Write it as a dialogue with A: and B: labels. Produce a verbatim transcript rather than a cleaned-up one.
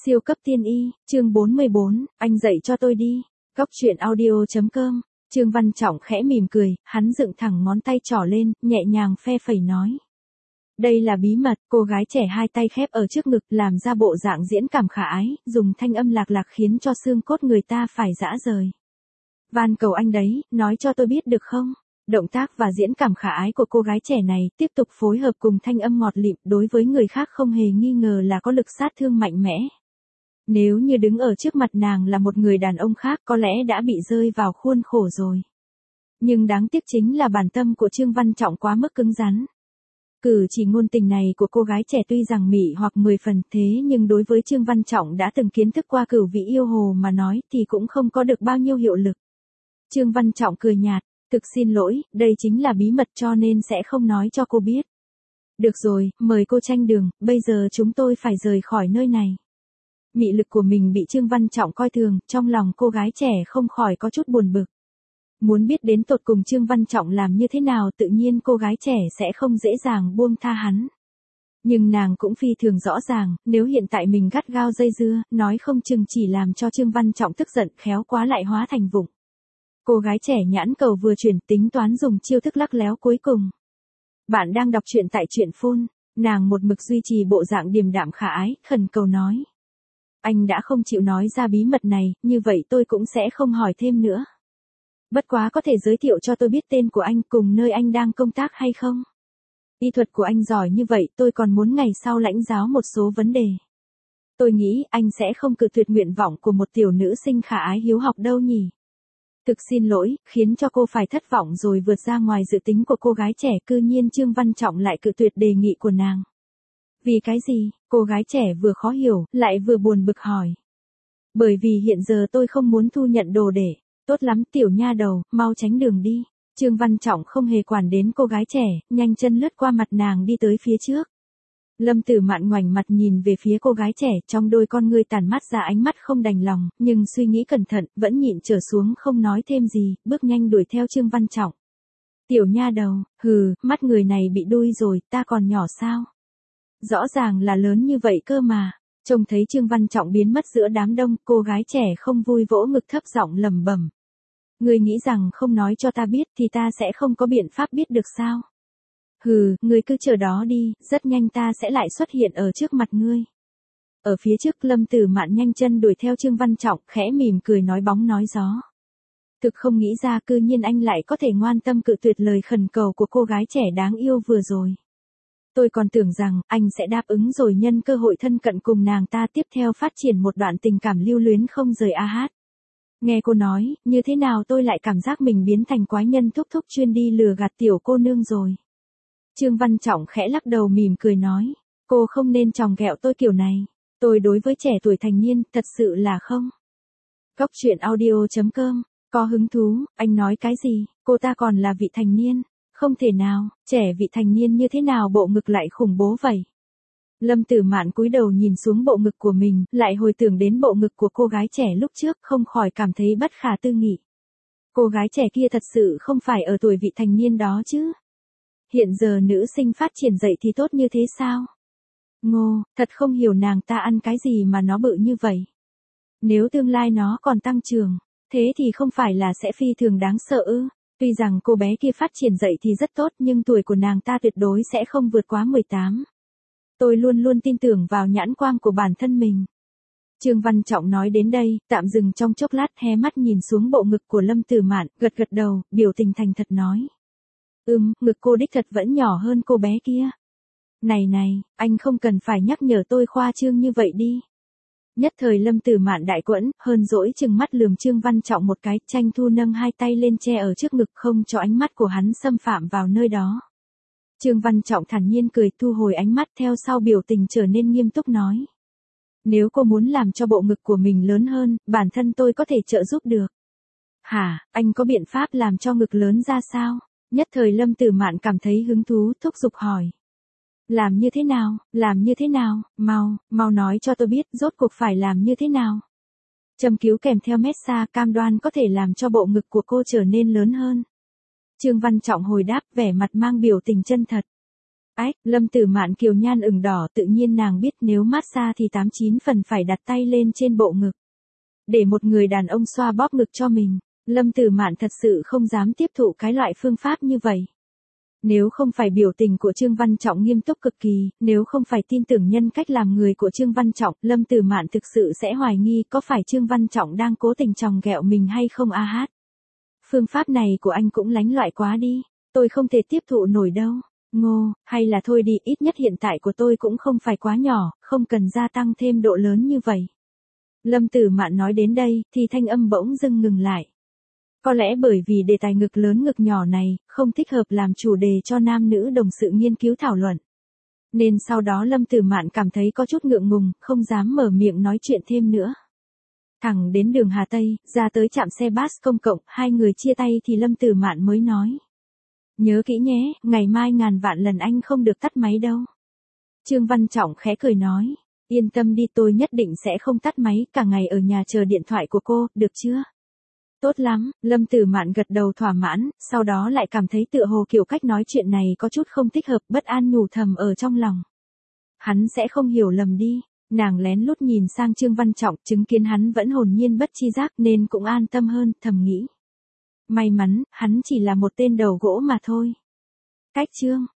A: Siêu cấp tiên y, chương bốn mươi bốn, anh dạy cho tôi đi. Góc truyện audio chấm com. Trương Văn Trọng khẽ mỉm cười, hắn dựng thẳng ngón tay trỏ lên, nhẹ nhàng phe phẩy nói. Đây là bí mật, cô gái trẻ hai tay khép ở trước ngực làm ra bộ dạng diễn cảm khả ái, dùng thanh âm lạc lạc khiến cho xương cốt người ta phải rã rời. Van cầu anh đấy, nói cho tôi biết được không? Động tác và diễn cảm khả ái của cô gái trẻ này tiếp tục phối hợp cùng thanh âm ngọt lịm đối với người khác không hề nghi ngờ là có lực sát thương mạnh mẽ. Nếu như đứng ở trước mặt nàng là một người đàn ông khác có lẽ đã bị rơi vào khuôn khổ rồi. Nhưng đáng tiếc chính là bản tâm của Trương Văn Trọng quá mức cứng rắn. Cử chỉ ngôn tình này của cô gái trẻ tuy rằng mị hoặc mười phần thế nhưng đối với Trương Văn Trọng đã từng kiến thức qua cửu vị yêu hồ mà nói thì cũng không có được bao nhiêu hiệu lực. Trương Văn Trọng cười nhạt, thực xin lỗi, đây chính là bí mật cho nên sẽ không nói cho cô biết. Được rồi, mời cô tranh đường, bây giờ chúng tôi phải rời khỏi nơi này. Mị lực của mình bị Trương Văn Trọng coi thường, trong lòng cô gái trẻ không khỏi có chút buồn bực. Muốn biết đến tột cùng Trương Văn Trọng làm như thế nào tự nhiên cô gái trẻ sẽ không dễ dàng buông tha hắn. Nhưng nàng cũng phi thường rõ ràng, nếu hiện tại mình gắt gao dây dưa, nói không chừng chỉ làm cho Trương Văn Trọng tức giận khéo quá lại hóa thành vụng. Cô gái trẻ nhãn cầu vừa chuyển tính toán dùng chiêu thức lắc léo cuối cùng. Bạn đang đọc truyện tại truyện phun, nàng một mực duy trì bộ dạng điềm đạm khả ái, khẩn cầu nói. Anh đã không chịu nói ra bí mật này, như vậy tôi cũng sẽ không hỏi thêm nữa. Bất quá có thể giới thiệu cho tôi biết tên của anh cùng nơi anh đang công tác hay không? Y thuật của anh giỏi như vậy tôi còn muốn ngày sau lãnh giáo một số vấn đề. Tôi nghĩ anh sẽ không cự tuyệt nguyện vọng của một tiểu nữ sinh khả ái hiếu học đâu nhỉ? Thực xin lỗi, khiến cho cô phải thất vọng rồi vượt ra ngoài dự tính của cô gái trẻ cư nhiên Trương Văn Trọng lại cự tuyệt đề nghị của nàng. Vì cái gì? Cô gái trẻ vừa khó hiểu, lại vừa buồn bực hỏi. Bởi vì hiện giờ tôi không muốn thu nhận đồ để. Tốt lắm tiểu nha đầu, mau tránh đường đi. Trương Văn Trọng không hề quản đến cô gái trẻ, nhanh chân lướt qua mặt nàng đi tới phía trước. Lâm Tử Mạn ngoảnh mặt nhìn về phía cô gái trẻ, trong đôi con ngươi tàn mắt ra ánh mắt không đành lòng, nhưng suy nghĩ cẩn thận, vẫn nhịn trở xuống không nói thêm gì, bước nhanh đuổi theo Trương Văn Trọng. Tiểu nha đầu, hừ, mắt người này bị đuôi rồi, ta còn nhỏ sao? Rõ ràng là lớn như vậy cơ mà. Trông thấy Trương Văn Trọng biến mất giữa đám đông, cô gái trẻ không vui vỗ ngực thấp giọng lẩm bẩm. Ngươi nghĩ rằng không nói cho ta biết thì ta sẽ không có biện pháp biết được sao? Hừ, ngươi cứ chờ đó đi, rất nhanh ta sẽ lại xuất hiện ở trước mặt ngươi. Ở phía trước Lâm Tử Mạn nhanh chân đuổi theo Trương Văn Trọng, khẽ mỉm cười nói bóng nói gió. Thực không nghĩ ra cư nhiên anh lại có thể ngoan tâm cự tuyệt lời khẩn cầu của cô gái trẻ đáng yêu vừa rồi. Tôi còn tưởng rằng anh sẽ đáp ứng rồi nhân cơ hội thân cận cùng nàng ta tiếp theo phát triển một đoạn tình cảm lưu luyến không rời a hát. Nghe cô nói, như thế nào tôi lại cảm giác mình biến thành quái nhân thúc thúc chuyên đi lừa gạt tiểu cô nương rồi. Trương Văn Trọng khẽ lắc đầu mỉm cười nói, cô không nên chòng ghẹo tôi kiểu này, tôi đối với trẻ tuổi thành niên thật sự là không. Góc truyện audio chấm com, có hứng thú, anh nói cái gì, cô ta còn là vị thành niên. Không thể nào, trẻ vị thành niên như thế nào bộ ngực lại khủng bố vậy? Lâm Tử Mạn cúi đầu nhìn xuống bộ ngực của mình, lại hồi tưởng đến bộ ngực của cô gái trẻ lúc trước, không khỏi cảm thấy bất khả tư nghị. Cô gái trẻ kia thật sự không phải ở tuổi vị thành niên đó chứ? Hiện giờ nữ sinh phát triển dậy thì tốt như thế sao? Ngô, thật không hiểu nàng ta ăn cái gì mà nó bự như vậy. Nếu tương lai nó còn tăng trưởng, thế thì không phải là sẽ phi thường đáng sợ ư? Tuy rằng cô bé kia phát triển dậy thì rất tốt nhưng tuổi của nàng ta tuyệt đối sẽ không vượt quá mười tám. Tôi luôn luôn tin tưởng vào nhãn quang của bản thân mình. Trương Văn Trọng nói đến đây, tạm dừng trong chốc lát hé mắt nhìn xuống bộ ngực của Lâm Tử Mạn, gật gật đầu, biểu tình thành thật nói. Ừm, ngực cô đích thật vẫn nhỏ hơn cô bé kia. Này này, anh không cần phải nhắc nhở tôi khoa trương như vậy đi. Nhất thời Lâm Tử Mạn đại quẫn, hơn dỗi chừng mắt lườm Trương Văn Trọng một cái, tranh thu nâng hai tay lên che ở trước ngực không cho ánh mắt của hắn xâm phạm vào nơi đó. Trương Văn Trọng thản nhiên cười thu hồi ánh mắt theo sau biểu tình trở nên nghiêm túc nói. Nếu cô muốn làm cho bộ ngực của mình lớn hơn, bản thân tôi có thể trợ giúp được. Hả, anh có biện pháp làm cho ngực lớn ra sao? Nhất thời Lâm Tử Mạn cảm thấy hứng thú thúc giục hỏi. Làm như thế nào, làm như thế nào, mau, mau nói cho tôi biết rốt cuộc phải làm như thế nào. Châm cứu kèm theo massage cam đoan có thể làm cho bộ ngực của cô trở nên lớn hơn. Trương Văn Trọng hồi đáp vẻ mặt mang biểu tình chân thật. Ách, Lâm Tử Mạn kiều nhan ửng đỏ, tự nhiên nàng biết nếu massage thì tám chín phần phải đặt tay lên trên bộ ngực. Để một người đàn ông xoa bóp ngực cho mình, Lâm Tử Mạn thật sự không dám tiếp thụ cái loại phương pháp như vậy. Nếu không phải biểu tình của Trương Văn Trọng nghiêm túc cực kỳ, nếu không phải tin tưởng nhân cách làm người của Trương Văn Trọng, Lâm Tử Mạn thực sự sẽ hoài nghi có phải Trương Văn Trọng đang cố tình chòng ghẹo mình hay không a hát. Phương pháp này của anh cũng lánh loại quá đi, tôi không thể tiếp thụ nổi đâu. Ngô, hay là thôi đi, ít nhất hiện tại của tôi cũng không phải quá nhỏ, không cần gia tăng thêm độ lớn như vậy. Lâm Tử Mạn nói đến đây, thì thanh âm bỗng dưng ngừng lại. Có lẽ bởi vì đề tài ngực lớn ngực nhỏ này, không thích hợp làm chủ đề cho nam nữ đồng sự nghiên cứu thảo luận. Nên sau đó Lâm Tử Mạn cảm thấy có chút ngượng ngùng, không dám mở miệng nói chuyện thêm nữa. Thẳng đến đường Hà Tây, ra tới trạm xe bus công cộng, hai người chia tay thì Lâm Tử Mạn mới nói. Nhớ kỹ nhé, ngày mai ngàn vạn lần anh không được tắt máy đâu. Trương Văn Trọng khẽ cười nói. Yên tâm đi, tôi nhất định sẽ không tắt máy, cả ngày ở nhà chờ điện thoại của cô, được chưa? Tốt lắm, Lâm Tử Mạn gật đầu thỏa mãn, sau đó lại cảm thấy tựa hồ kiểu cách nói chuyện này có chút không thích hợp, bất an nhủ thầm ở trong lòng. Hắn sẽ không hiểu lầm đi, nàng lén lút nhìn sang Trương Văn Trọng, chứng kiến hắn vẫn hồn nhiên bất chi giác nên cũng an tâm hơn, thầm nghĩ. May mắn, hắn chỉ là một tên đầu gỗ mà thôi. Cách chương